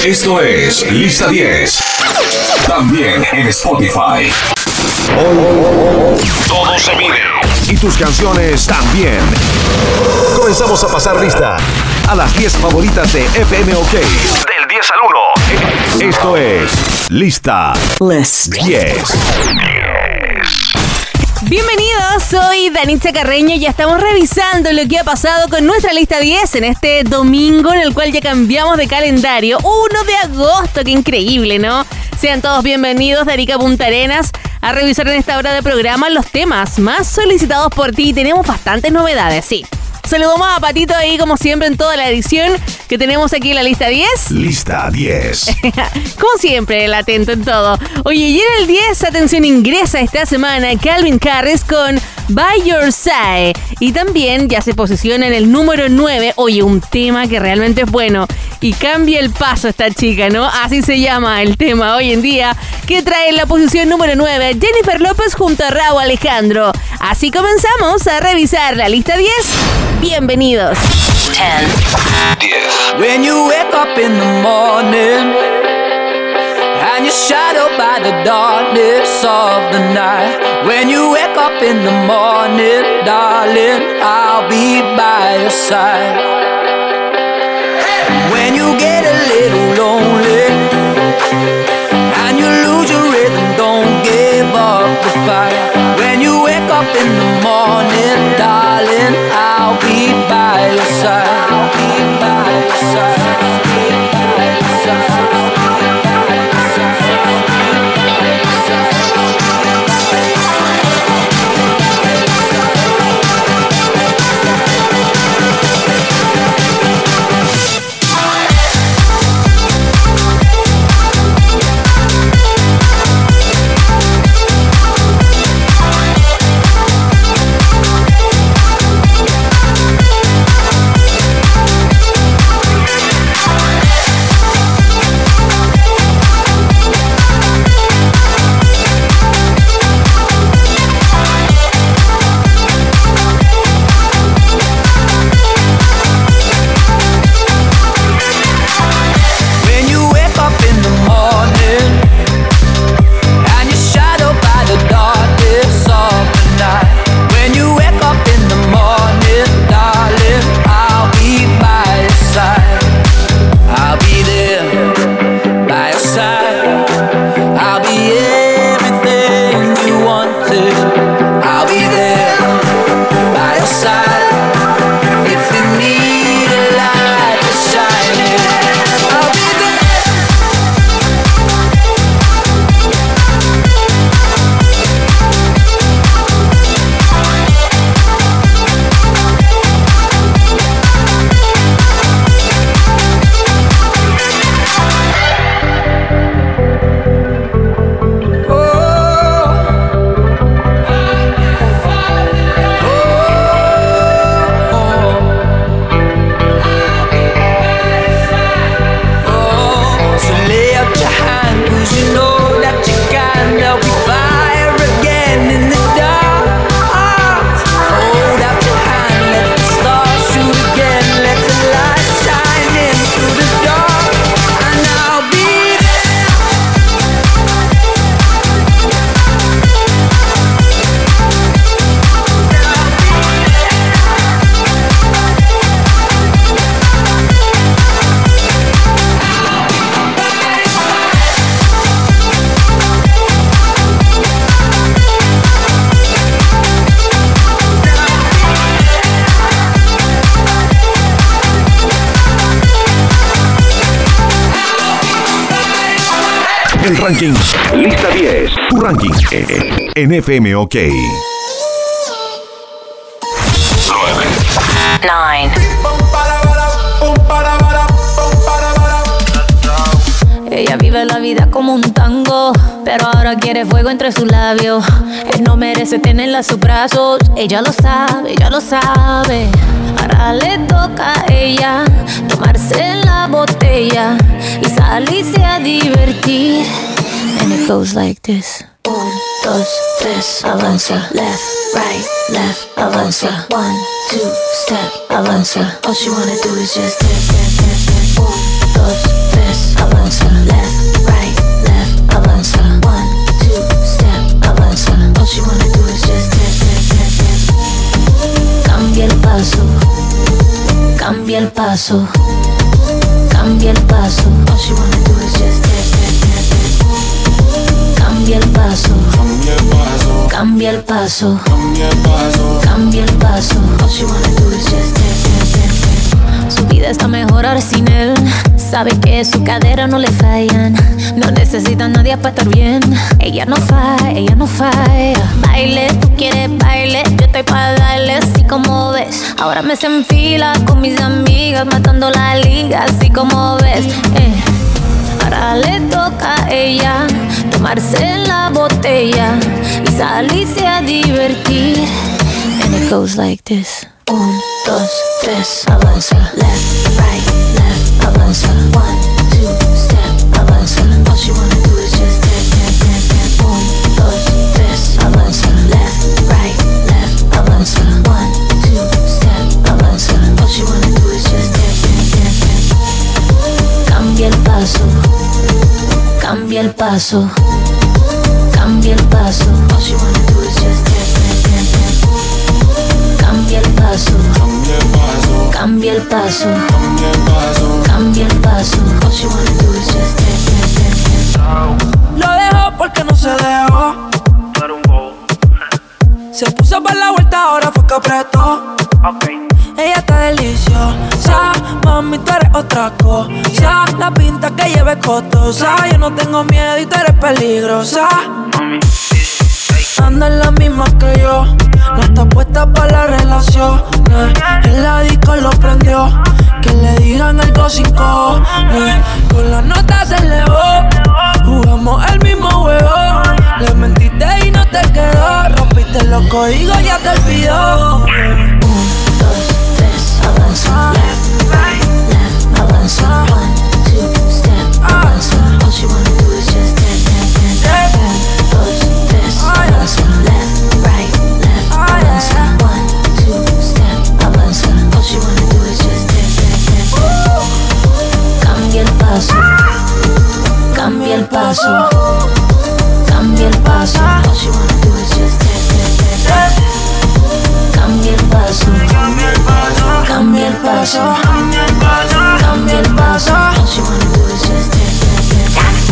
Esto es Lista 10. También en Spotify. Todo se mide. Y tus canciones también. Comenzamos a pasar lista a las 10 favoritas de FM OK. Del 10 al 1. Esto es Lista 10. Bienvenidos, soy Danitza Carreño y ya estamos revisando lo que ha pasado con nuestra lista 10 en este domingo en el cual ya cambiamos de calendario. 1 de agosto, qué increíble, ¿no? Sean todos bienvenidos de Arica a Punta Arenas a revisar en esta hora de programa los temas más solicitados por ti. Tenemos bastantes novedades, sí. Saludamos a Patito ahí como siempre en toda la edición que tenemos aquí en la lista 10. Lista 10. Como siempre, el atento en todo. Oye, y en el 10, atención, ingresa esta semana Calvin Harris con By Your Side. Y también ya se posiciona en el número 9. Oye, un tema que realmente es bueno. Y cambia el paso esta chica, ¿no? Así se llama el tema hoy en día. Que trae en la posición número 9 Jennifer López junto a Rauw Alejandro. Así comenzamos a revisar la lista 10. Bienvenidos. 10. When you wake up in the morning and you're shadowed by the darkness of the night. When you wake up in the morning, darling, I'll be by your side. When you get a little lonely and you lose your rhythm, don't give up the fight. When you wake up in the morning, darling, I'll be by your side. I'll be by your side. El ranking Lista 10. Tu ranking en FM OK. 9. Ella vive la vida como un tango, pero ahora quiere fuego entre sus labios. Él no merece tenerla en sus brazos. Ella lo sabe, ella lo sabe. Ahora le toca a ella tomarse la botella y salirse a divertir. And it goes like this. 1, 2, 3, avanza. Left, right, left, avanza. 1, 2, step, avanza. All she wanna do is just dance, dance, dance, dance. 1, 2, 3, avanza. paso, cambia el paso. All she wanna do is just dance, dance, dance, dance. Cambia el paso, cambia el paso, cambia el paso. All she wanna do is just dance, dance, dance, dance. Su vida está mejor ahora sin él. Sabe que su cadera no le fallan. No necesita a nadie para estar bien. Ella no falla, ella no falla. Baile, tú quieres baile, yo estoy para darle así como ves. Ahora me se enfila con mis amigas, matando la liga así como ves. Ahora le toca a ella tomarse la botella y salirse a divertir. And it goes like this. 1, 2, 3, avanza. Left, right, left, avanza. 1, 2, step, avanza. All she wanna do is just dance, dance, dance, dance. 1, 2, 3, avanza. Left, right, left, avanza. 1, 2, step, avanza. All she wanna do is just dance, dance, dance, dance. Cambia el paso, cambia el paso, cambia el paso. All she wanna do is just dance, dance, dance, dance. Cambia el paso, cambia el paso, cambia el paso. All she wanna do is just dance, dance, dance, dance. Lo dejó porque no se dejó. Se puso para la vuelta, ahora fue que apretó. Ella está deliciosa, mami, tú eres otra cosa. La pinta que lleve costosa. Yo no tengo miedo y tú eres peligrosa. Anda en la misma que yo, no está puesta para la relación. En la disco lo prendió, que le digan algo sin cojones. Con la nota se elevó, jugamos el mismo juego. Le mentiste y no te quedó, rompiste los códigos, ya te olvidó. 1, 2, 3, avanza. Left, right, left, avanza. 1, 2, step, avanza. All she wanna do is just dance, dance, dance, dance. 1, 2, 3, avanza. Left, right, left, avanza. 1, 2, step, avanza. All she wanna do is just dance, dance, dance. Cambia el paso, cambia el paso, cambia el paso. All she wanna do is just dance, dance, dance, dance. Cambia el paso, cambia el paso, cambia el paso, cambia el paso. All she wanna do is just dance, dance, dance, dance.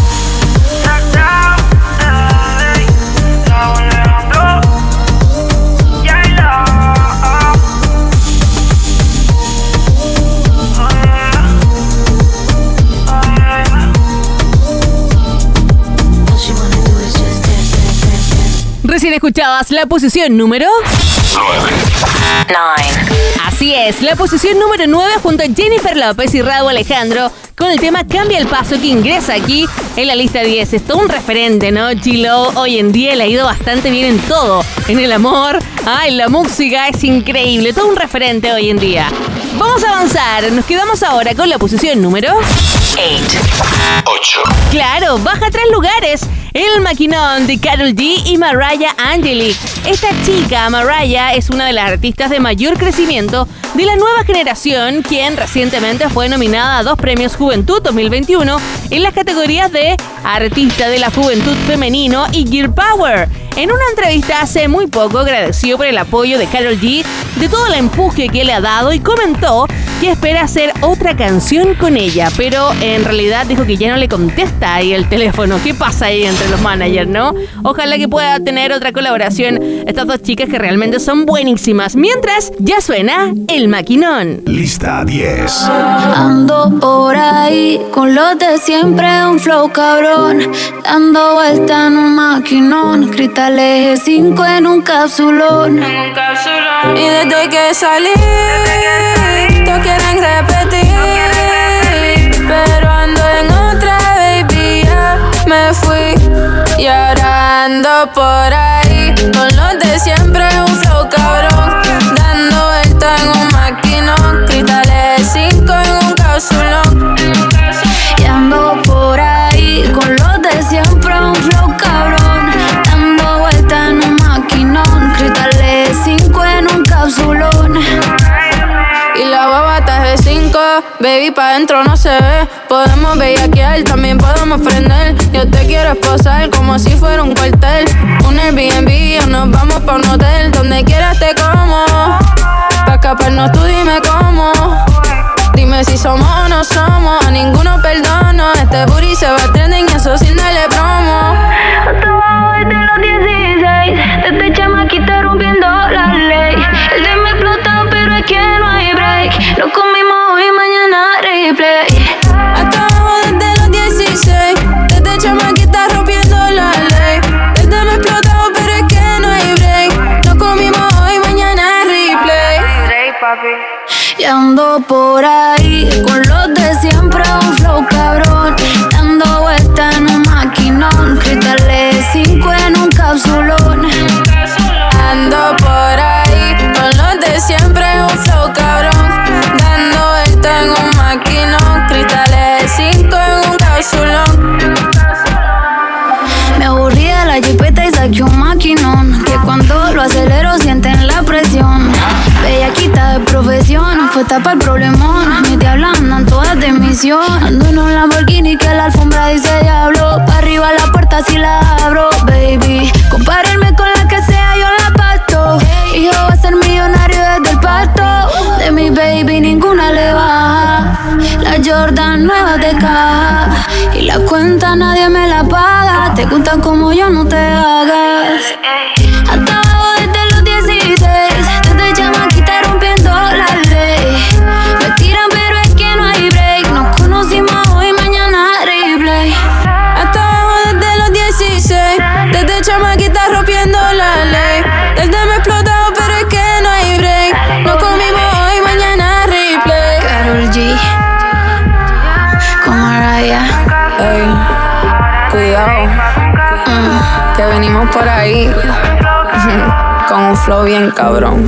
Recién escuchabas la posición número 9. Así es, la posición número 9 junto a Jennifer López y Rauw Alejandro con el tema Cambia el Paso, que ingresa aquí en la lista 10. Es todo un referente, ¿no? G-Lo hoy en día le ha ido bastante bien en todo. En el amor, en la música, es increíble. Todo un referente hoy en día. Vamos a avanzar. Nos quedamos ahora con la posición número 8. Claro, baja 3 lugares. El maquinón de Karol G y Mariah Angelique. Esta chica, Mariah, es una de las artistas de mayor crecimiento de la nueva generación, quien recientemente fue nominada a 2 premios Juventud 2021 en las categorías de Artista de la Juventud Femenino y Girl Power. En una entrevista hace muy poco agradeció por el apoyo de Karol G, de todo el empuje que le ha dado y comentó que espera hacer otra canción con ella, pero en realidad dijo que ya no le contesta ahí el teléfono. ¿Qué pasa ahí entre los managers, no? Ojalá que pueda tener otra colaboración estas dos chicas que realmente son buenísimas. Mientras, ya suena El Maquinón. Lista 10. Ando por ahí con los de siempre, un flow cabrón, dando vuelta en un maquinón, cristal eje 5 en un capsulón. Y desde que salí, todos quieren repetir, pero ando en otra, baby, ya me fui. Y ahora ando por ahí con los de siempre, un flow cabrón, dando vuelta en un maquinón, cristales 5 en un capsulón. Y ando por ahí con los de siempre, un flow cabrón, dando vuelta en un maquinón, cristales 5 en un capsulón. Y la baba está de 5, baby, pa' dentro no se ve. Podemos bellaquear, también podemos prender. Yo te quiero esposar como si fuera un cuartel. Un Airbnb o nos vamos pa' un hotel. Donde quieras te como, pa' escaparnos tú dime cómo. Dime Dime si somos o no somos, a ninguno perdono. Este booty se va trending y eso sin darle promo. Hasta abajo desde los 16, desde chamaquita rompiendo la ley. El de me explota, pero es que no hay break. Lo comimos hoy, mañana replay. Hasta abajo desde los 16, desde chamaquita rompiendo la ley. El de me explota, pero es que no hay break. Lo comimos hoy, mañana replay. Y ando por ahí con los de siempre, un flow cabrón, dando vueltas en un maquinón, cristales 5 en un capsulón. Ando por ahí con los de siempre, un flow cabrón, dando vueltas en un maquinón, cristales 5 en un capsulón. Me aburrí de la jipeta y saqué un maquinón, que cuando lo acelero sienten la presión. Bellaquita de profesión, fue tapa el problemón. Mis diablas andan todas de misión. Ando en un Lamborghini que la alfombra dice diablo. Pa' arriba la puerta si la abro, baby. Compárenme con la que sea, yo la pasto. Hijo va a ser millonario desde el pasto. De mi baby ninguna le baja. La Jordan nueva de caja. Y la cuenta nadie me la paga. Te gustan como yo, no te hagas. Hasta abajo desde los 16, desde chamaquita rompiendo la ley. Me tiran pero es que no hay break. Nos conocimos hoy, mañana replay. Hasta abajo desde los 16, desde chamaquita rompiendo la ley. Desde me explotado pero es que no hay break. Nos comimos hoy, mañana replay. Karol G con Mariah. Ey, cuidado, que venimos por ahí con un flow bien cabrón.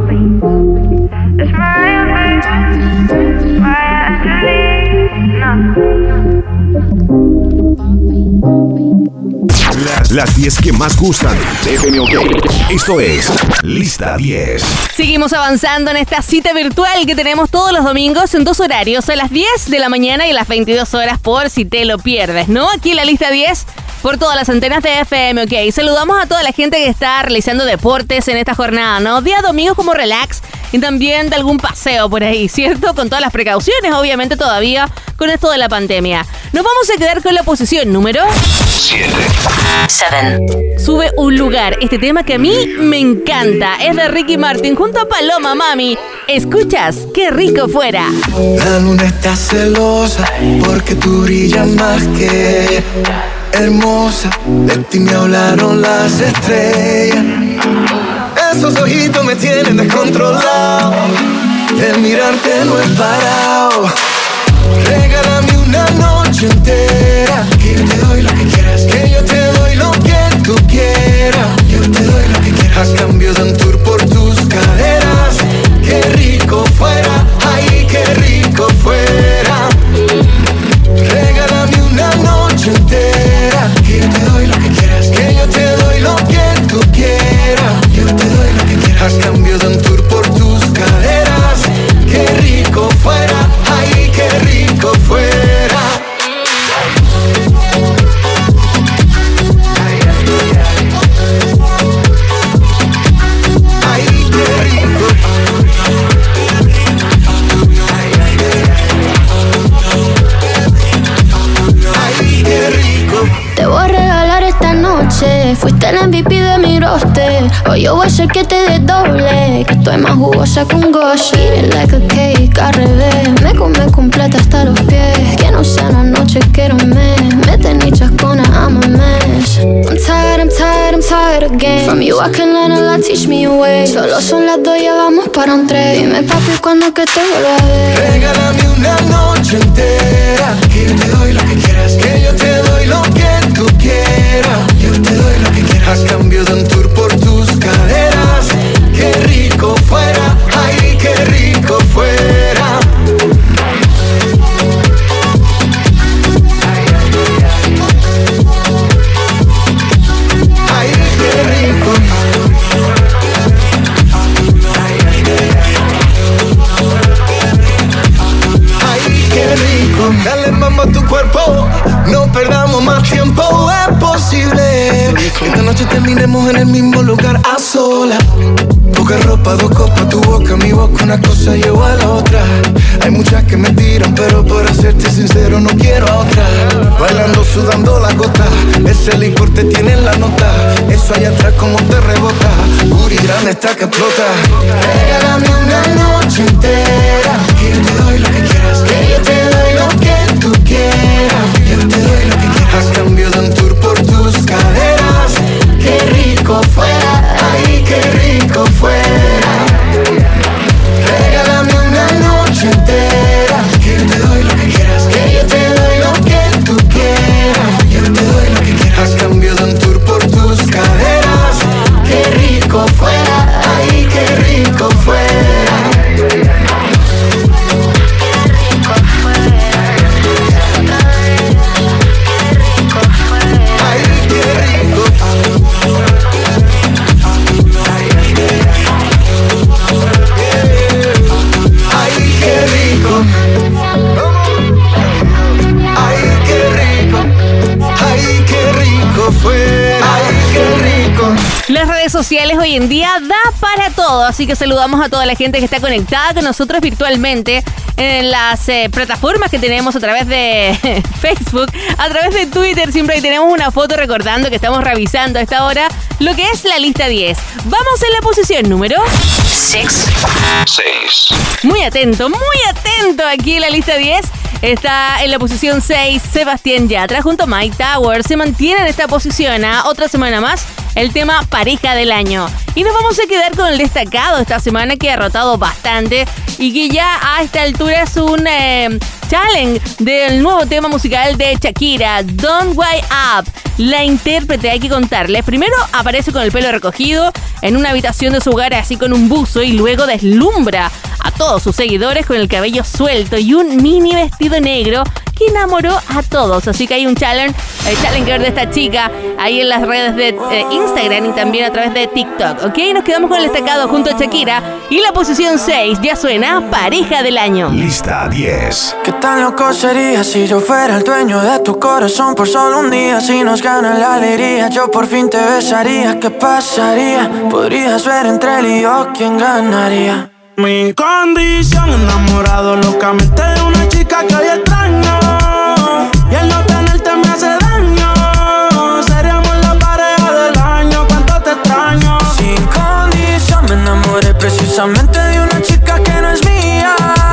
Las 10 que más gustan de FNOK. Esto es Lista 10. Seguimos avanzando en esta cita virtual que tenemos todos los domingos en 2 horarios, a las 10 de la mañana y a las 22 horas por si te lo pierdes, ¿no? Aquí en la Lista 10 por todas las antenas de FM, ok. Saludamos a toda la gente que está realizando deportes en esta jornada, ¿no? Día domingo como relax y también de algún paseo por ahí, ¿cierto? Con todas las precauciones, obviamente, todavía con esto de la pandemia. Nos vamos a quedar con la posición número 7. Sube un lugar. Este tema que a mí me encanta. Es de Ricky Martin junto a Paloma Mami. Escuchas, qué rico fuera. La luna está celosa porque tú brillas más que hermosa. De ti me hablaron las estrellas. Esos ojitos me tienen descontrolado. El mirarte no es parado. Regálame una noche entera, que yo te doy lo que quieras, que yo te doy lo que tú quieras. Yo te doy lo que quieras a cambio de un tour por tus caderas. Qué rico fuera, ay, qué rico fuera. Regálame una noche entera, que yo te doy lo que quieras, que yo te doy lo que tú quieras. Yo te doy lo que quieras a cambio de un tour por tus caderas. Qué rico fuera, ay, qué rico fuera. Ay, qué rico. Ay, qué rico. Te voy a regalar esta noche. Fuiste el MVP de mi roster. Hoy yo voy a hacer que te desdoble. Que estoy más jugosa que un gosh. Eat it like a cake, al revés. Me come completa hasta los pies. Que no sea una noche, quiero un mes. Me tenés chascona, I'm a mess. I'm tired again. From you I can learn a lot, teach me a way. Solo son las 2, ya vamos para un 3. Dime papi, ¿cuándo que te vuelva a ver? Regálame una noche entera, que yo te doy lo que quieras, que yo te doy lo que tú quieras. Yo te doy lo que quieras a cambio de un tour por tus caderas. Qué rico fuera, ay, qué rico fuera. Ay, qué rico. Ay, qué rico. Dale, mamá. cuerpo. No perdamos más tiempo, es posible que esta noche terminemos en el mismo lugar a solas. Poca ropa, 2 copas, tu boca, mi boca, una cosa lleva a la otra. Hay muchas que me tiran, pero para serte sincero no quiero a otra. Bailando, sudando la gota, ese licor te tiene en la nota. Eso allá atrás como te rebota, Guri grande está que explota. Regálame una noche entera, que yo te doy lo que quieras, que yo te doy lo que tú quieras. Yo te doy lo que quieras, a cambio de un tour por tus caderas. Qué rico fuera, ay, qué rico fuera. Regálame una noche entera, que yo te doy lo que quieras, que yo te doy lo que tú quieras. Yo te doy lo que quieras, a cambio de un tour por tus caderas. Qué rico fuera, ay, qué rico fuera. Las redes sociales hoy en día da para todo, así que saludamos a toda la gente que está conectada con nosotros virtualmente en las plataformas que tenemos a través de Facebook, a través de Twitter. Siempre ahí tenemos una foto recordando que estamos revisando a esta hora lo que es la lista 10. Vamos en la posición número 6. Muy atento aquí en la lista 10. Está en la posición 6 Sebastián Yatra junto a Mike Tower. Se mantiene en esta posición otra semana más el tema Pareja del Año. Y nos vamos a quedar con el destacado esta semana, que ha rotado bastante y que ya a esta altura es un challenge del nuevo tema musical de Shakira, Don't Wake Up. La intérprete, hay que contarles, primero aparece con el pelo recogido en una habitación de su hogar así con un buzo, y luego deslumbra a todos sus seguidores con el cabello suelto y un mini vestido negro que enamoró a todos. Así que hay un challenger de esta chica ahí en las redes de Instagram y también a través de TikTok. Ok, nos quedamos con el destacado junto a Shakira, y la posición 6 ya suena Pareja del Año. Lista 10. ¿Qué tan loco sería si yo fuera el dueño de tu corazón por solo un día? Si nos gana la alegría, yo por fin te besaría. ¿Qué pasaría? Podrías ver entre él y yo quién ganaría. Mi condición, enamorado locamente de una chica que hoy extraño, y el no tenerte me hace daño. Seríamos la pareja del año, cuánto te extraño. Sin condición me enamoré precisamente de una chica que no es mía,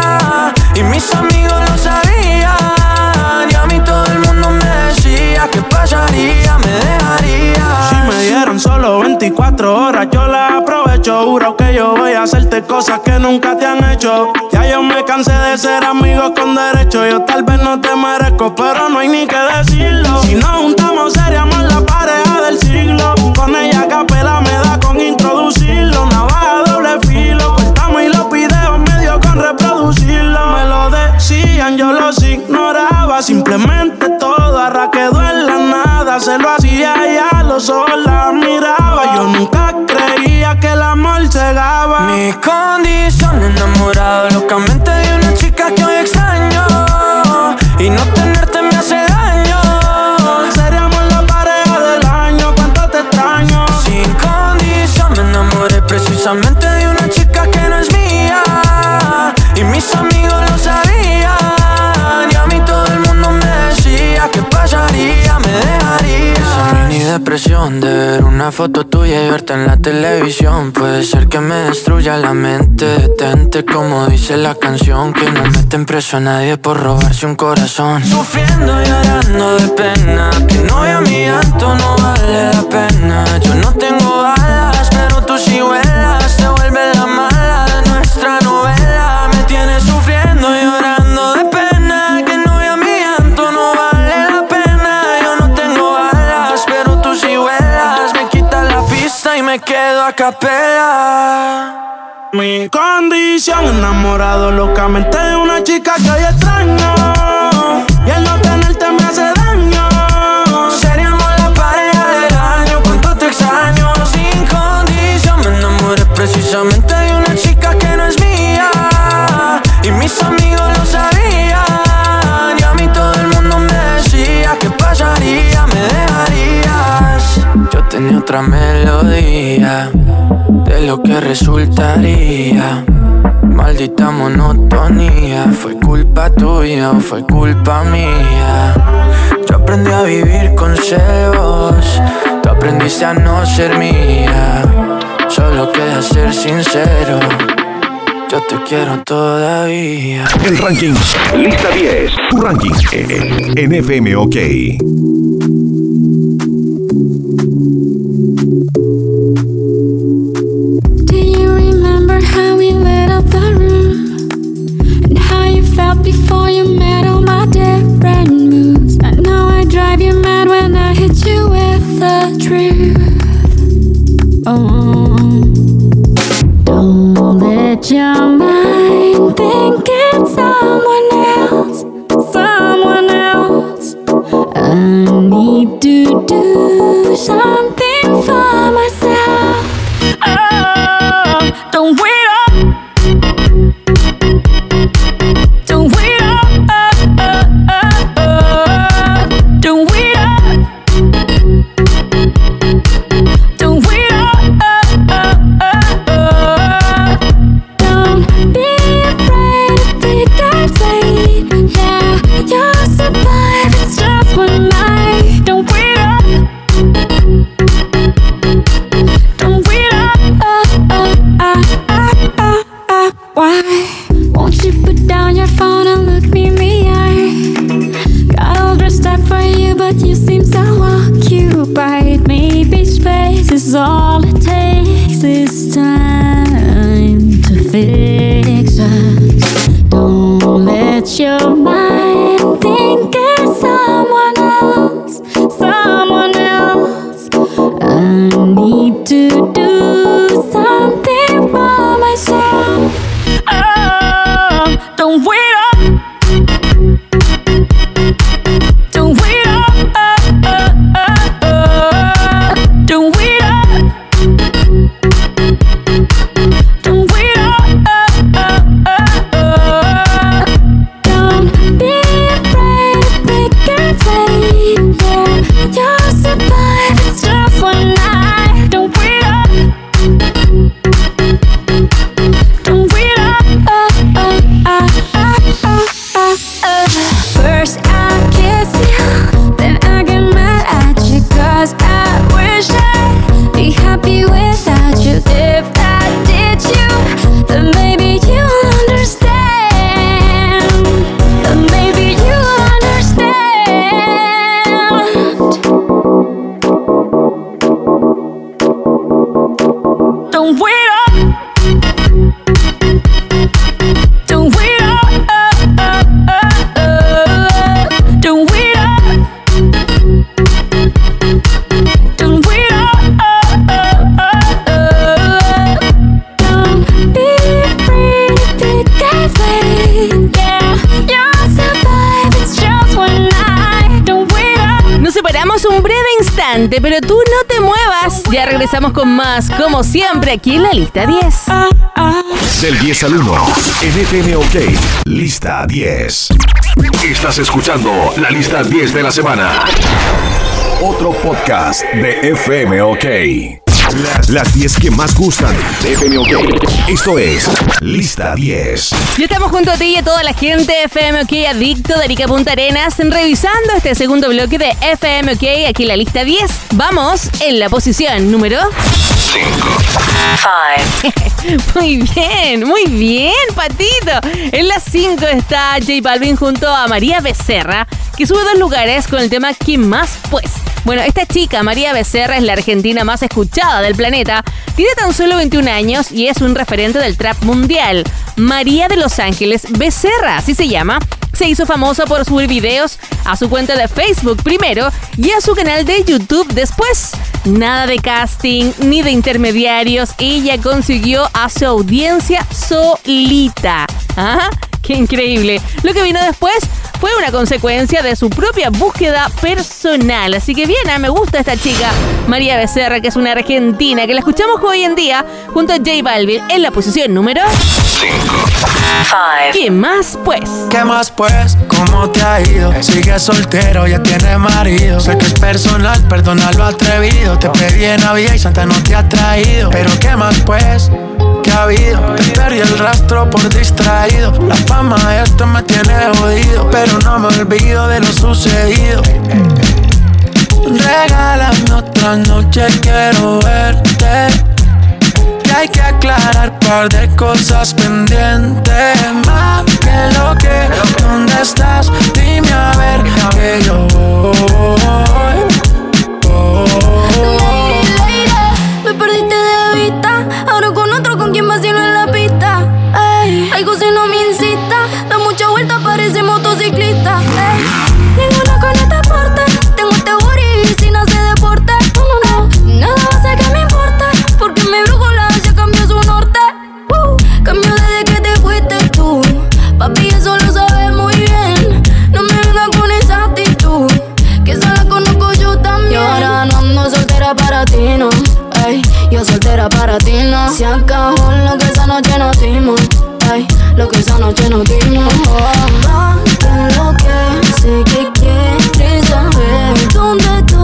y mis amigos lo sabían, y a mí todo el mundo me decía ¿qué pasaría? Me dejaría. Si me dieron solo 24 horas yo las aprovecho. Juro que yo voy a hacerte cosas que nunca te han hecho. Ya yo me cansé de ser amigos con derecho. Yo tal vez no te merezco, pero no hay ni que decirlo. Si nos juntamos seríamos la pareja del siglo. Con ella a capela me da con introducirlo. Navaja doble filo, cortamos y los videos me dio con reproducirlo. Me lo decían, yo los ignoraba. Simplemente todo ahora quedó en la nada. Se lo hacía y a los ojos la miraba. Yo nunca creía que el amor cegaba. Mi condición, enamorado locamente de una chica que hoy extraño, y no tenerte me hace daño. Seríamos la pareja del año, cuánto te extraño. Sin condición me enamoré precisamente de una chica que no es mía, y mis amigos lo sabían, y a mí todo el mundo me decía ¿qué pasaría? Me dejaría. Esa mini depresión de ver una foto tuya y verte en la televisión puede ser que me destruya la mente. Detente, como dice la canción, que no meten preso a nadie por robarse un corazón. Sufriendo y llorando de pena, que no vea mi llanto, no vale la pena. Yo no tengo alas, pero tú sí vuelas. Te vuelves la mala de nuestra novela. Me tienes sufriendo y llorando de pena, que no vea mi llanto, no vale la pena. Yo no tengo alas, pero tú sí vuelas. Me quitas la pista y me quedo a capela. Mi condición, enamorado locamente de una chica que hoy extraño, y el no tenerte me hace daño. Seríamos la pareja del año, cuánto te extraño. Sin condición me enamoré precisamente de una chica que no es mía, y mis amigos lo sabían, y a mí todo el mundo me otra melodía de lo que resultaría. Maldita monotonía, ¿fue culpa tuya o fue culpa mía? Yo aprendí a vivir con celos, tú aprendiste a no ser mía. Solo queda ser sincero, yo te quiero todavía. El ranking Lista 10. Tu ranking en FM OK. Do you remember how we lit up the room? And how you felt before you met all my different moods? I know I drive you mad when I hit you with the truth. Oh, don't let your mind think it's someone else, someone else. I need to do something for myself. Oh, don't wait up. Don't wait up. Don't wait up. Don't wait up. Don't be afraid to take a flight. Yeah, you'll survive. It's just one night. Don't wait up. Don't wait up. Why won't you put down your phone and look me in the eye? Got all dressed up for you, but you seem so occupied. Maybe space is all it takes. This time to fix us. Don't let your mind think it's someone else, someone else. I need to do something for myself. Oh, don't wait up. Don't wait up. Don't wait up. Don't wait up. Don't be afraid to pick and take. Yeah, you'll survive. It's just one night. Don't wait up. Don't wait up. First I kiss you, then I get mad at you, 'cause I wish I'd be happy without you. If I did you, then maybe you'll understand. Then maybe you'll understand. Don't wait up. Don't wait up. Don't wait up. Don't wait up. Don't be afraid to take a flight. Yeah, you'll survive. It's just one night. Don't wait up. Nos separamos un breve instante, pero tú no te muevas. Ya regresamos con más, como siempre, aquí en la Lista 10. Del 10 al 1 en FM OK. Lista 10. Estás escuchando la Lista 10 de la semana. Otro podcast de FM OK. Las 10 que más gustan de FM OK. Esto es Lista 10. Ya estamos junto a ti y a toda la gente de FM OK Adicto de Arica Punta Arenas, revisando este segundo bloque de FM OK aquí en la Lista 10. Vamos en la posición número 5. muy bien, Patito. En la 5 está J Balvin junto a María Becerra, que sube 2 lugares con el tema ¿Quién más? Pues. Bueno, esta chica, María Becerra, es la argentina más escuchada del planeta. Tiene tan solo 21 años y es un referente del trap mundial. María de Los Ángeles Becerra, así se llama. Se hizo famosa por subir videos a su cuenta de Facebook primero y a su canal de YouTube después. Nada de casting ni de intermediarios. Ella consiguió a su audiencia solita. ¿Ah? Qué increíble. Lo que vino después fue una consecuencia de su propia búsqueda personal. Así que bien, me gusta esta chica, María Becerra, que es una argentina, que la escuchamos hoy en día junto a J Balvin en la posición número 5. ¿Qué más pues? ¿Qué más pues? ¿Cómo te ha ido? Sigues soltero, ya tienes marido. Sé que es personal, perdona lo atrevido. Te pedí en Navidad y Santa no te ha traído. Pero ¿qué más pues? ¿Qué ha habido? Te perdí el rastro por distraído. La fama de esto me tiene jodido, pero no me olvido de lo sucedido. Regálame otra noche, quiero verte. Que hay que aclarar par de cosas pendientes. Más que lo que, ¿dónde estás? Dime a ver que yo voy. Me perdiste de vista, ahora con otro, con quien vacilo en la pista. Ey, algo si no me incita, da mucha vuelta, parece motociclista. Ey, ninguna con este porte, tengo este booty y si no se deporte. No, nada va a ser que me importe, porque mi brújula ya cambió su norte. Cambió desde que te fuiste tú, papi, eso lo sabes muy bien. No me vengas con esa actitud, que esa la conozco yo también. Y ahora no ando soltera para ti, no. Ay, yo soltera para ti, no. Se acabó lo que esa noche nos dimos. Ay, lo que esa noche nos dimos. Más que lo que sé que quieres saber dónde estoy.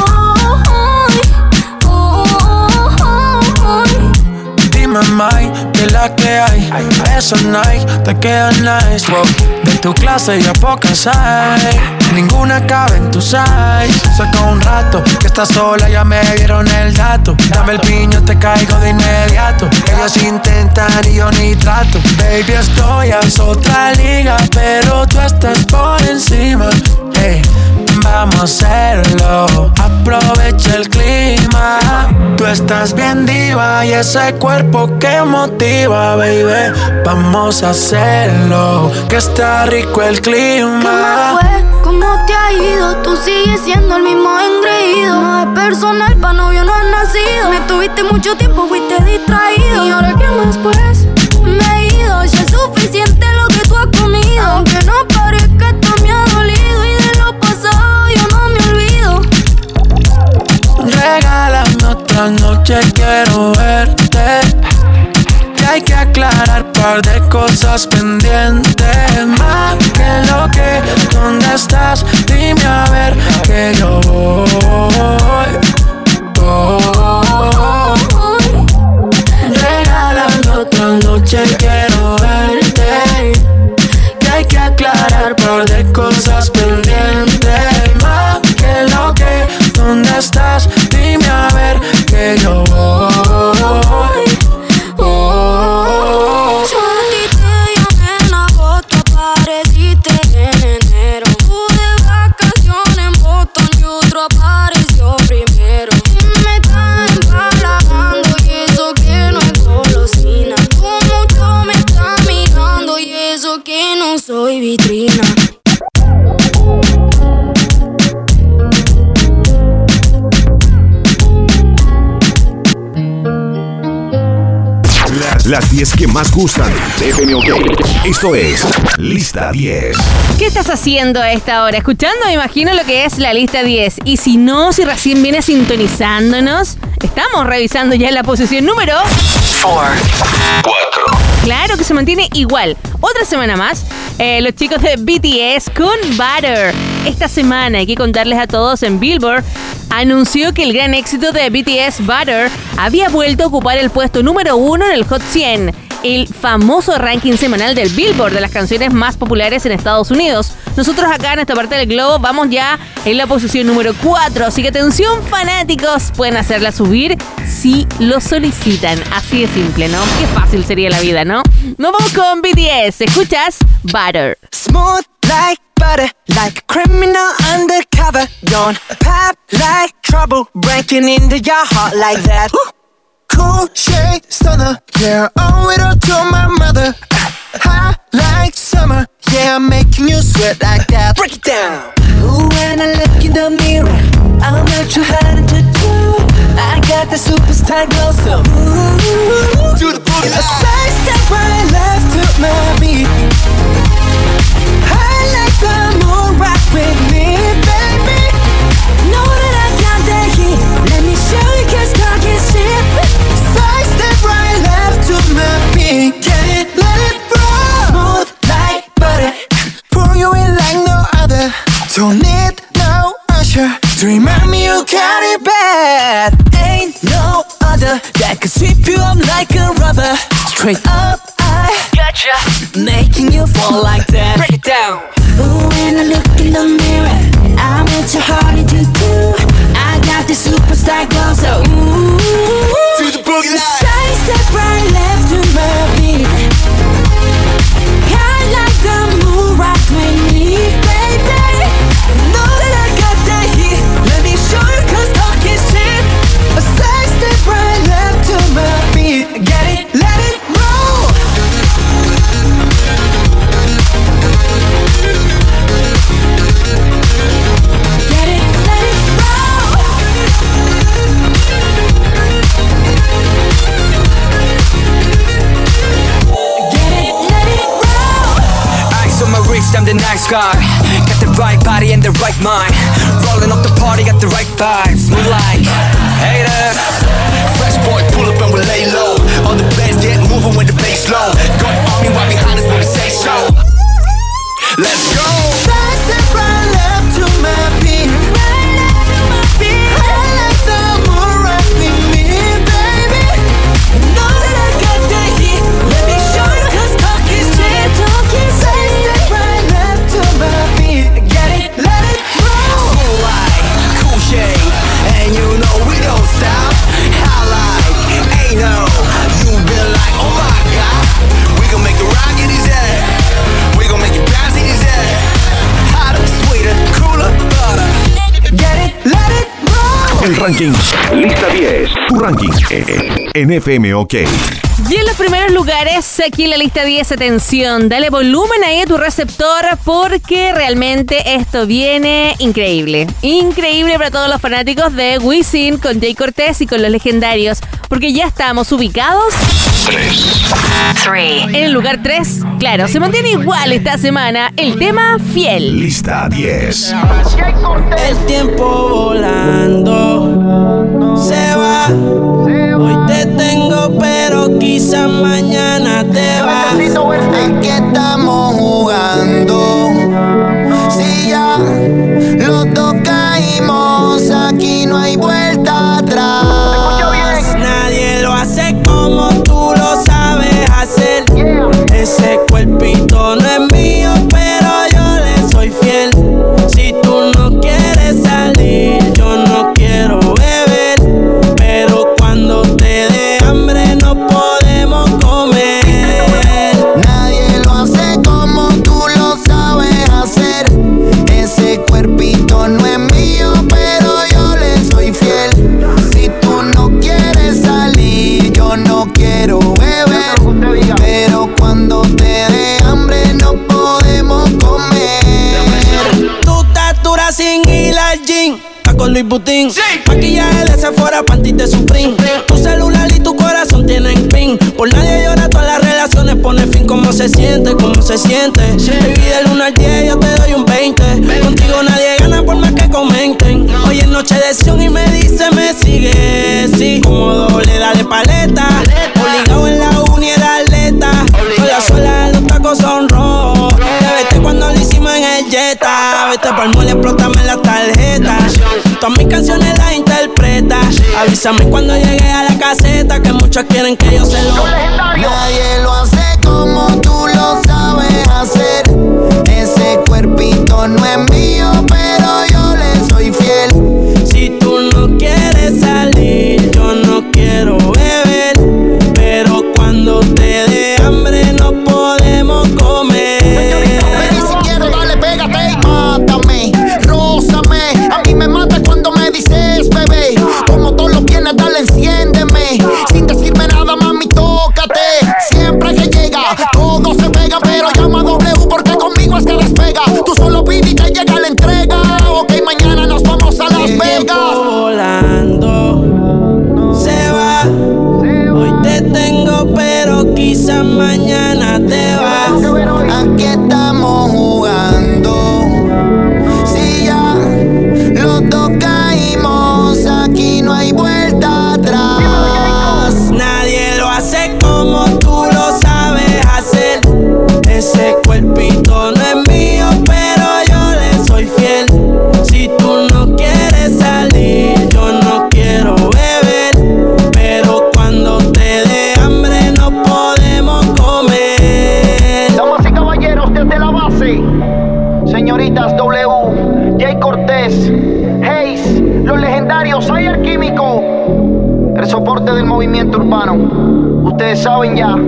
Dime, Mike, que la que hay. Esos Nike te quedan nice. Wow. De tu clase ya pocas hay. Ninguna cabe en tu size. Saca un rato que estás sola, ya me dieron el dato. Dame el piño, te caigo de inmediato. Ellos intentan y yo ni trato. Baby, estoy a otra liga, pero tú estás por encima. Hey, vamos a hacerlo. Aprovecha el clima. Tú estás bien diva y ese cuerpo que motiva, baby. Vamos a hacerlo, que está rico el clima. ¿Qué más fue? ¿Cómo te ha ido? Tú sigues siendo el mismo engreído. No es personal, pa' novio no has nacido. Me tuviste mucho tiempo, fuiste distraído. ¿Y ahora qué más pues? Me he ido, ya es suficiente lo que tú has comido. Aunque no parezca, esto me ha dolido. Y de lo pasado yo no me olvido. Regálame otra noche, quiero verte. Que hay que aclarar par de cosas pendientes. Más que lo que, ¿dónde estás? Dime a ver que yo voy. Regálame otra noche, quiero verte. Que hay que aclarar par de cosas pendientes. Más que lo que, ¿dónde estás? Dime a ver que yo voy. Yo a ti te llamé en agosto, apareciste en enero. Tú de vacaciones en Boston y otro apareció primero. Y me estás empalagando y eso que no es golosina. Tú mucho me estás mirando y eso que no soy vitrina. Las 10 que más gustan de FM OK. Esto es Lista 10. ¿Qué estás haciendo a esta hora? Escuchando, me imagino, lo que es la lista 10. Y si no, si recién vienes sintonizándonos, estamos revisando ya la posición número 4. Claro que se mantiene igual. Otra semana más, los chicos de BTS con Butter. Esta semana hay que contarles a todos en Billboard anunció que el gran éxito de BTS Butter había vuelto a ocupar el puesto número 1 en el Hot 100, el famoso ranking semanal del Billboard de las canciones más populares en Estados Unidos. Nosotros acá en esta parte del globo vamos ya en la posición número 4, así que atención fanáticos, pueden hacerla subir si lo solicitan. Así de simple, ¿no? Qué fácil sería la vida, ¿no? Nos vamos con BTS, escuchas Butter. Smooth like butter, like a criminal undercover. Don't pop like trouble, breaking into your heart like that. Cool shade stunner, yeah, owe it all to my mother. Hot like summer, yeah, I'm making you sweat like that. Break it down. Ooh, when I look in the mirror, I'm not too hard to do. I got the superstar glow, so ooh, to the booty. A side step right left to my beat. the moon, rock with me, baby. Know that I got that heat. Let me show you, 'cause talk is cheap. Side step right, left to my beat. Get it, let it roll. Smooth like butter. Pour you in like no other. Don't need no usher to remind me you got it bad. Ain't no other that could sweep you up like a rubber. Straight up, I gotcha, making you fall like that. Break it down. Ooh, when I look in the mirror, I'm with your heart into two. I got this superstar glow, so ooh. To the boogie line. Side step right, left to my beat. I like the moon, rock with me, baby. Know that I got that heat. Let me show you, 'cause talk is cheap. A side step right, left to my beat. Get it, let it roll. Get it, let it roll. Get it, let it roll. Ice on my wrist, I'm the nice guy. Got the right body and the right mind. Rolling up the party, got the right vibes. Move like haters. Fresh boy, pull up and we lay low. All the bands get moving with the bass low. Got army right behind us when we say so. Let's go. Side step right, left to my beat. Right left to my beat. I like the moon, rock with me, baby. Know that I got that heat. Let me show you, 'cause talk is cheap. Side step right, left to my beat. Get it, let it roll. Cool light, cool shade, and you know we don't stop. Highlight, ain't no, you been like, oh my god. We gon' make the rock in his head. We gon' make you bounce in his head. Hotter, sweeter, cooler, butter. Get it, let it roll. El ranking Lista 10. Tu ranking en FM OK. Y en los primeros lugares, aquí en la lista 10, atención, dale volumen ahí a tu receptor porque realmente esto viene increíble. Increíble para todos los fanáticos de Wisin con Jay Cortés y con los legendarios, porque ya estamos ubicados 3. En el lugar 3, claro, se mantiene igual esta semana el tema Fiel. Lista 10. El tiempo volando se va. Hoy te tengo, pero quizás mañana te vas. Aquí estamos jugando. Si ya los dos caímos, aquí no hay vuelta atrás. Nadie lo hace como tú lo sabes hacer. Ese cuerpito no es mío, pero yo le soy fiel. Si tú no quieres salir, yo no quiero beber. Pero cuando te dé hambre no podemos comer. Nadie lo hace como tú lo sabes hacer. Ese cuerpito no es mío, pero yo le soy fiel. Si tú no quieres salir, yo no quiero beber. Pero cuando te dé hambre no podemos comer. Tu estatura sin ir al gym, con Luis Butín, maquillaje de Sephora, panty de Supreme. Tu celular y tu corazón tienen pin. Por nadie llora, todas las relaciones pone fin. ¿Cómo se siente? ¿Cómo se siente? Baby, del 1 al 10 yo te doy un 20. Contigo nadie gana por más que comenten. Hoy es noche de acción y me dice me sigue. Sí, como doble, dale paleta. Obligado en la uni era atleta. Con la suela los tacos son rojos. Te vete cuando lo hicimos en el Jetta. Vete pa'l mall, explótame la tarjeta. Todas mis canciones las interpreta. Avísame cuando llegue a la caseta, que muchos quieren que yo se lo. Nadie lo hace como tú lo sabes hacer. Ese cuerpito no es mío, pero yo le soy fiel. Si tú no quieres salir, yo no quiero beber. Pero cuando te dé hambre no podemos comer. Baby, si quieres dale, pégate y mátame. Rózame, a mí me mata cuando me dices bebé. Como todos los viernes, dale, enciéndeme. Sin decirme nada, mami, tócate. Siempre que llega, todos se pegan, pero llama a W porque conmigo es que despega. Tú solo pide y te llega la entrega. Ok, mañana nos vamos a Las Vegas. Volando se va. Hoy te tengo, pero quizás mañana te vas. Aquí estamos jugando. norte del movimiento urbano. Ustedes saben ya.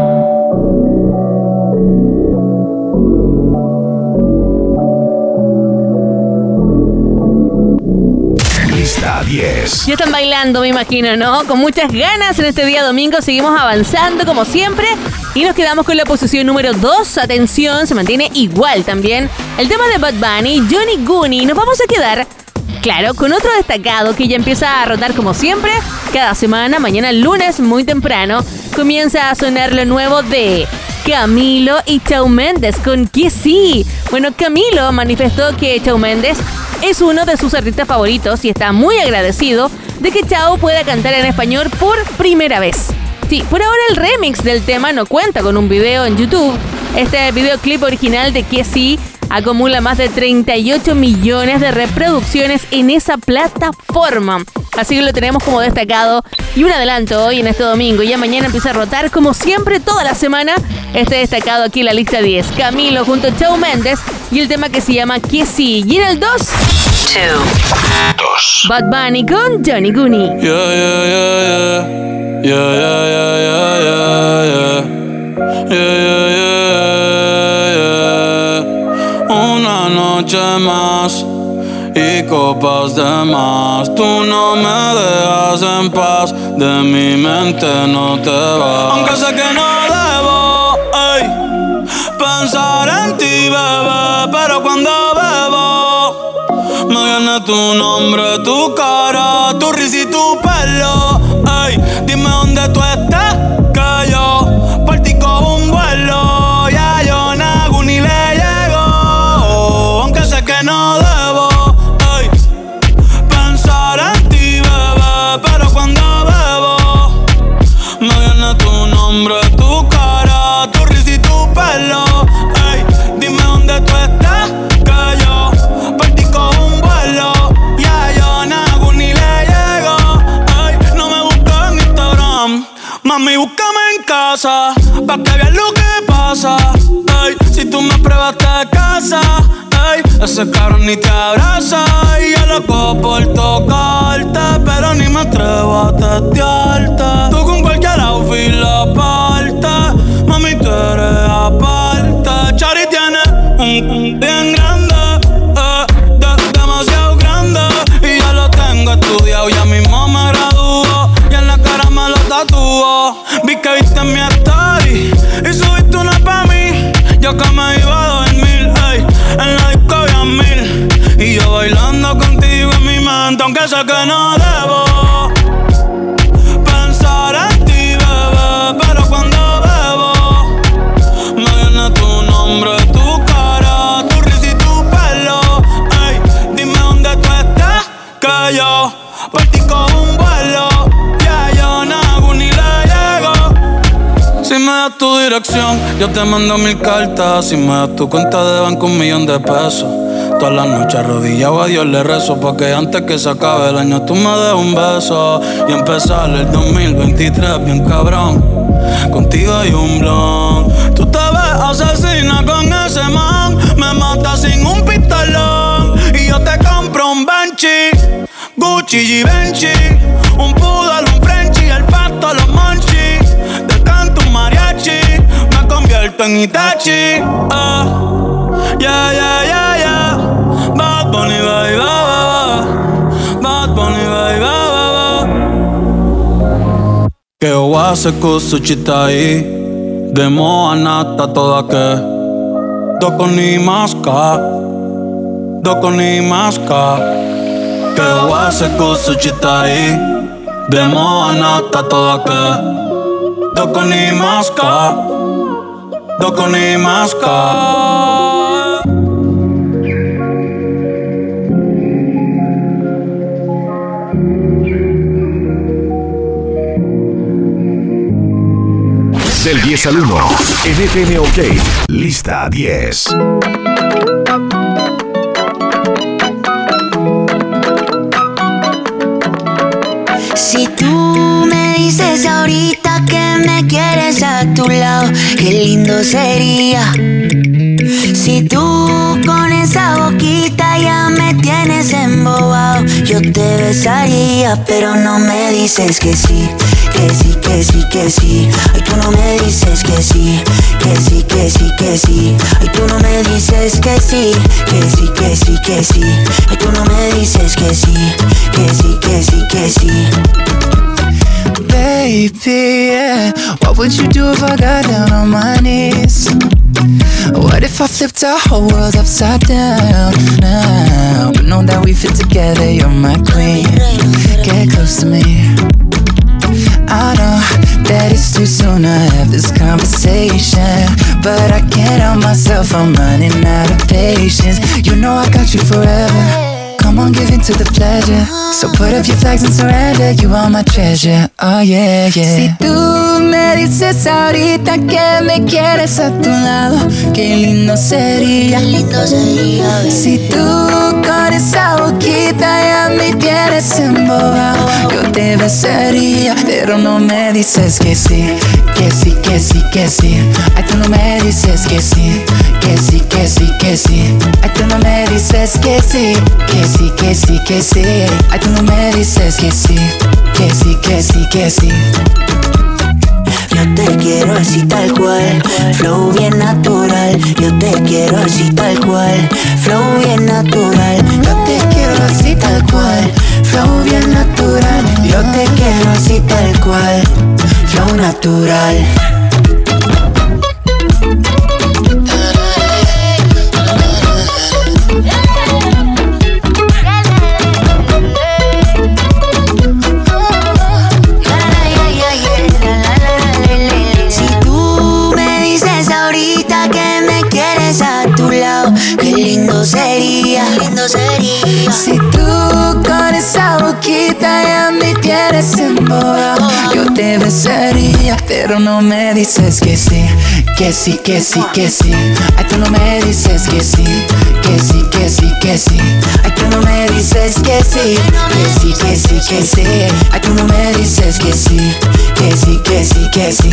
Lista 10. Ya están bailando, me imagino, ¿no? Con muchas ganas en este día domingo. Seguimos avanzando como siempre y nos quedamos con la posición número 2. Atención, se mantiene igual también el tema de Bad Bunny, Johnny Goonie. Nos vamos a quedar, claro, con otro destacado que ya empieza a rotar como siempre. Cada semana, mañana lunes muy temprano, comienza a sonar lo nuevo de Camilo y Shawn Mendes con Que Sí. Bueno, Camilo manifestó que Shawn Mendes es uno de sus artistas favoritos y está muy agradecido de que Shawn pueda cantar en español por primera vez. Sí, por ahora el remix del tema no cuenta con un video en YouTube. Este videoclip original de Que Sí acumula más de 38 millones de reproducciones en esa plataforma. Así que lo tenemos como destacado y un adelanto hoy en este domingo. Ya mañana empieza a rotar como siempre toda la semana este destacado aquí en la lista 10. Camilo junto a Shawn Mendes y el tema que se llama Que Sí. Y en el 2, Bad Bunny con Johnny Goonie. Una noche más y copas de más. Tú no me dejas en paz, de mi mente no te vas. Aunque sé que no debo pensar en ti, bebé, pero cuando bebo me viene tu nombre, tu cara, tu risa y tu pelo. Dime dónde tú estás, que yo por ti cojo un vuelo. Ya yo nago ni le llego, aunque sé que no debo pensar en ti, bebé, pero cuando bebo me viene tu nombre, tu cara, tu risa y tu pelo. Dime dónde tú estás, que yo por ti cojo un vuelo. Ya yo nago ni le llego. No me busques en Instagram, mami, búscame en casa, pa' que veas lo que pasa. Si tú me pruebas te casa, ese cabrón ni te abraza. Y yo loco por tocarte, pero ni me atrevo a testearte. Tú con cualquier outfit la parte, mami, tú eres aparte. Chari tiene un bien grande, demasiado grande. Y ya lo tengo estudiado, ya mismo me graduó. Y en la cara me lo tatuó. Vi que viste mi story y subiste una pa' mí. Yo que me iba a dormir, en la disco había 1000. Y yo bailando contigo en mi mente, aunque sé que no debo pensar en ti, bebé, pero cuando bebo me viene tu nombre, tu cara, tu risa y tu pelo. Dime dónde tú estás, que yo por ti cojo un vuelo. Ya yo nago ni le llego. Si me das tu dirección, yo te mando 1000 cartas. Si me das tu cuenta de banco, 1,000,000 de pesos. Todas las noches arrodillado a Dios le rezo, porque antes que se acabe el año tú me des un beso y empezar el 2023 bien cabrón. Contigo hay un blon. Tú te ves asesina con ese man, me matas sin un pistolón. Y yo te compro un Benchi, Gucci, Givenchy, un poodle, un Frenchie, el pasto, los monchis. Te canto un mariachi, me convierto en Itachi. Yeah, yeah, yeah, yeah. Bad Bunny, baby, Bad Bunny, baby, che oase kusuchitai demo anata toda ke doko ni maska che oase kusuchitai demo anata toda ke doko ni maska Del 10 al 1, en FM OK, lista 10. Si tú me dices ahorita que me quieres a tu lado, qué lindo sería. Si tú con esa boquita ya me tienes embobado. Yo te besaría, pero no me dices que sí. Que sí, que sí, que sí. Ay, tú no me dices que sí. Que sí, que sí, que sí. Ay, tú no me dices que sí. Que sí, que sí, que sí. Ay, tú no me dices que sí. Que sí, que sí, que sí. Baby, yeah. What would you do if I got down on my knees? What if I flipped our whole world upside down now? But know that we fit together, you're my queen. Get close to me. I know that it's too soon to have this conversation, but I can't help myself, I'm running out of patience. You know I got you forever. Come on, give in to the pleasure. So put up your flags and surrender. You are my treasure, oh yeah, yeah. Si tú me dices ahorita que me quieres a tu lado, qué lindo sería, qué lindo sería, baby. Si tú con esa boquita ya me tienes embobado, yo te besaría, pero no me dices que sí. Que sí, que sí, que sí. Ay, tú no me dices que sí. Que sí, que sí, que sí. Ay, tú no me dices que sí. Que sí, que sí, que sí. Ay, tú no me dices que sí. Que sí, que sí, que sí. Yo te quiero así tal cual, flow bien natural. Yo te quiero así tal cual, flow bien natural. Yo te quiero así tal cual, flow bien natural. Yo te quiero así tal cual, flow natural. Lindo sería. Si tú con esa boquita ya me tienes embobado, yo te besaría, pero no me dices que sí. Que sí, que sí, que sí. Ay, tú no me dices que sí. Que sí, que sí, que sí. Ay, tú no me dices que sí. Que sí, que sí, que sí. Ay, tú no me dices que sí. Que sí, que sí, que sí.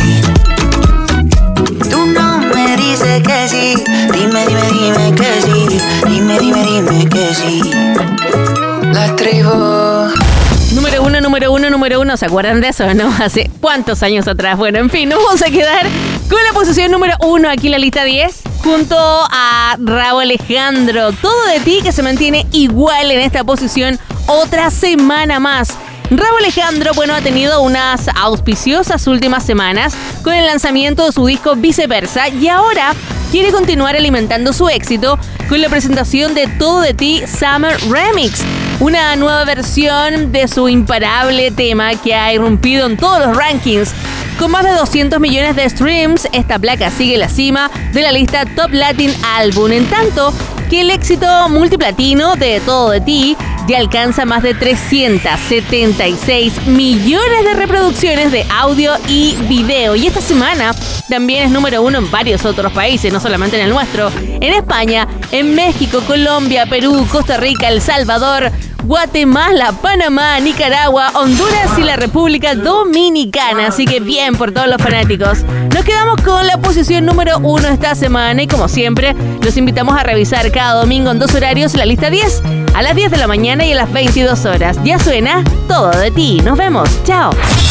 Tú no me dices que sí. Dime, dime, dime que sí. Dime, dime, dime que sí. La tribu. Número uno. ¿Se acuerdan de eso, no? ¿Hace cuántos años atrás? Bueno, en fin, nos vamos a quedar con la posición número 1 aquí en la lista 10. Junto a Rauw Alejandro. Todo de ti, que se mantiene igual en esta posición otra semana más. Rauw Alejandro, bueno, ha tenido unas auspiciosas últimas semanas con el lanzamiento de su disco Viceversa y ahora quiere continuar alimentando su éxito con la presentación de Todo de ti Summer Remix, una nueva versión de su imparable tema que ha irrumpido en todos los rankings. Con más de 200 millones de streams, esta placa sigue la cima de la lista Top Latin Album, en tanto que el éxito multiplatino de Todo de ti ya alcanza más de 376 millones de reproducciones de audio y video. Y esta semana también es número 1 en varios otros países, no solamente en el nuestro. En España, en México, Colombia, Perú, Costa Rica, El Salvador, Guatemala, Panamá, Nicaragua, Honduras y la República Dominicana. Así que bien por todos los fanáticos. Nos quedamos con la posición número 1 esta semana y como siempre, los invitamos a revisar cada domingo en 2 horarios la lista 10, a las 10 de la mañana y a las 22 horas. Ya suena Todo de ti. Nos vemos. Chao.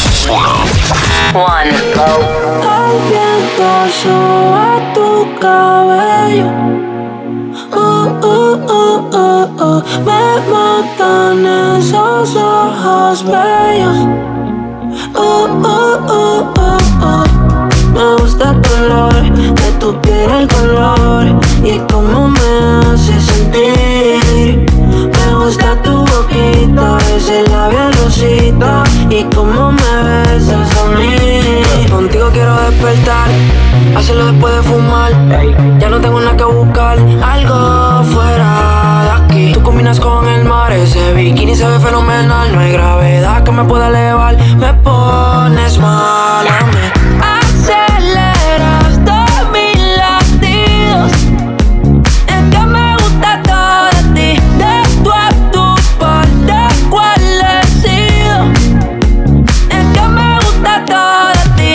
El viento soba tu cabello. Me matan esos ojos bellos. Me gusta el color de tu piel, el color y cómo me hace sentir. Me gusta tu boquita, ese labial rosita y cómo me besas a mí. Contigo quiero despertar, hacerlo después de fumar. Ya no tengo nada que buscar, algo fuera de aquí. Tú combinas con el mar, ese bikini se ve fenomenal. No hay gravedad que me pueda elevar, me pones mal a mí. Aceleras todos mis latidos, es que me gusta todo de ti. De tú a tu parte, ¿cuál he sido? Es que me gusta todo de ti.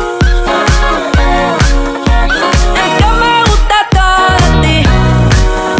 Es que me gusta todo de ti.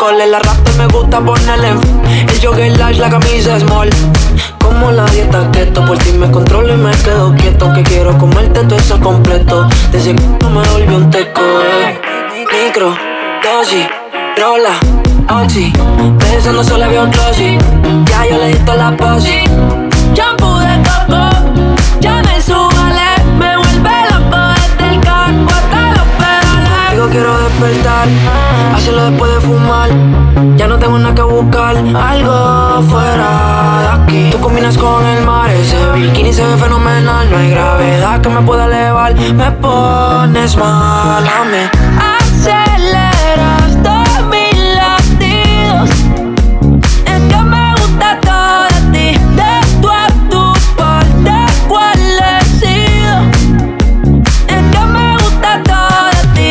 alcohol. El arrastre me gusta ponerle el jogger large, la camisa small. Como la dieta keto, por ti me controlo y me quedo quieto. Aunque quiero comerte todo eso completo. Desde que no me volvió un teco, Micro, dosis, rola, oxi. Pensando solo veo glossy. Ya yo le di toda la posi. Shampoo de coco, ya me subale. Me vuelve loco desde el carro hasta los pedales. Digo quiero despertar, hacerlo después de fumar. Ya no tengo nada que buscar, algo fuera de aquí. Tú combinas con el mar, ese bikini se ve fenomenal. No hay gravedad que me pueda elevar. Me pones mal a mí. Aceleras todos mis latidos. Es que me gusta todo de ti. De tú a tu parte, ¿cuál he sido? Es que me gusta todo de ti.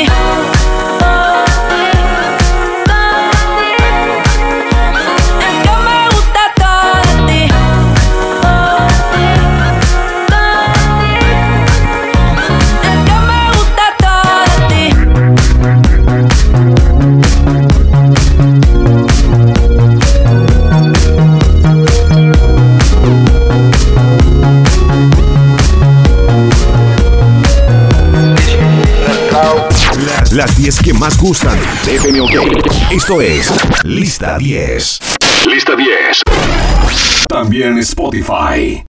Es que me gusta todo de ti. Es que me gusta todo de ti. Las 10 que más gustan de FM OK. Esto es Lista 10. Lista 10. También Spotify.